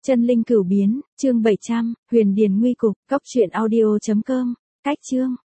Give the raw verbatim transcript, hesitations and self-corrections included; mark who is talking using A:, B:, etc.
A: Chân linh cửu biến, chương bảy trăm, Huyền Điền nguy cục, cốc truyện audio chấm com, cách chương.